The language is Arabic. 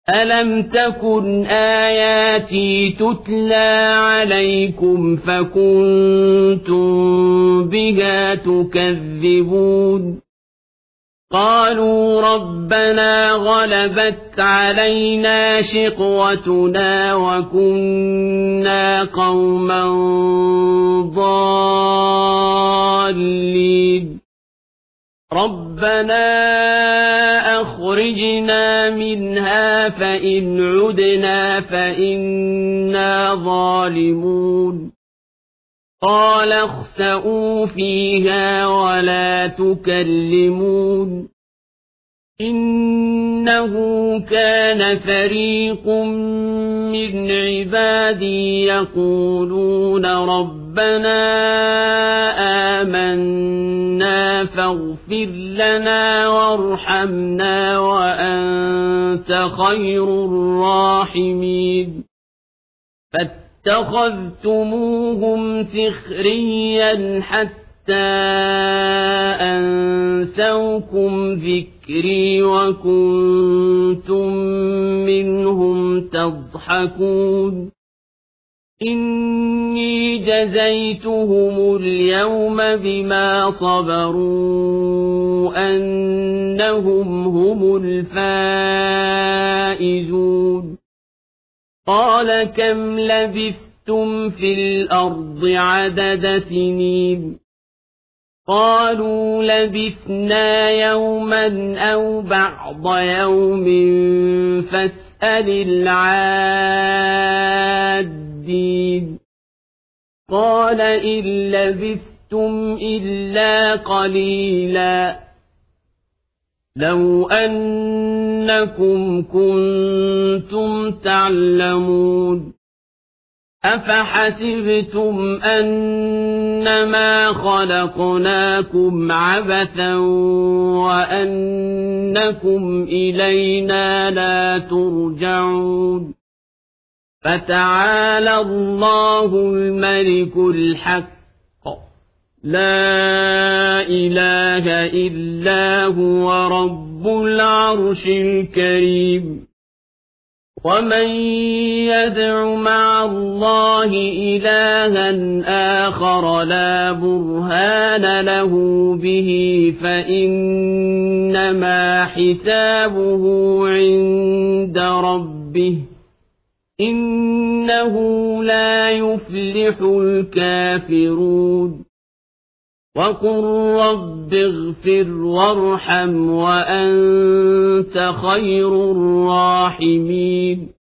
ألم تكن آياتي تتلى عليكم فكنتم بها تكذبون قالوا ربنا غلبت علينا شقوتنا وكنا قوما ضالين ربنا أخرجنا منها فإن عدنا فإنا ظالمون قال اخسئوا فيها ولا تكلمون إنه كان فريق من عبادي يقولون ربنا آمنا فاغفر لنا وارحمنا وأنت خير الراحمين فاتخذتموهم سخريا حتى أنسوكم ذكري وكنتم منهم تضحكون إني جزيتهم اليوم بما صبروا أنهم هم الفائزون قال كم لبثتم في الأرض عدد سنين قالوا لبثنا يوما أو بعض يوم فاسأل العادين قال إن لبثتم إلا قليلا لو أنكم كنتم تعلمون أفحسبتم أنما خلقناكم عبثا وأنكم إلينا لا ترجعون فتعالى الله الملك الحق لا إله إلا هو رب العرش الكريم ومن يدع مع الله إلها آخر لا برهان له به فإنما حسابه عند ربه إنه لا يفلح الكافرون وقل رب اغفر وارحم وأنت خير الراحمين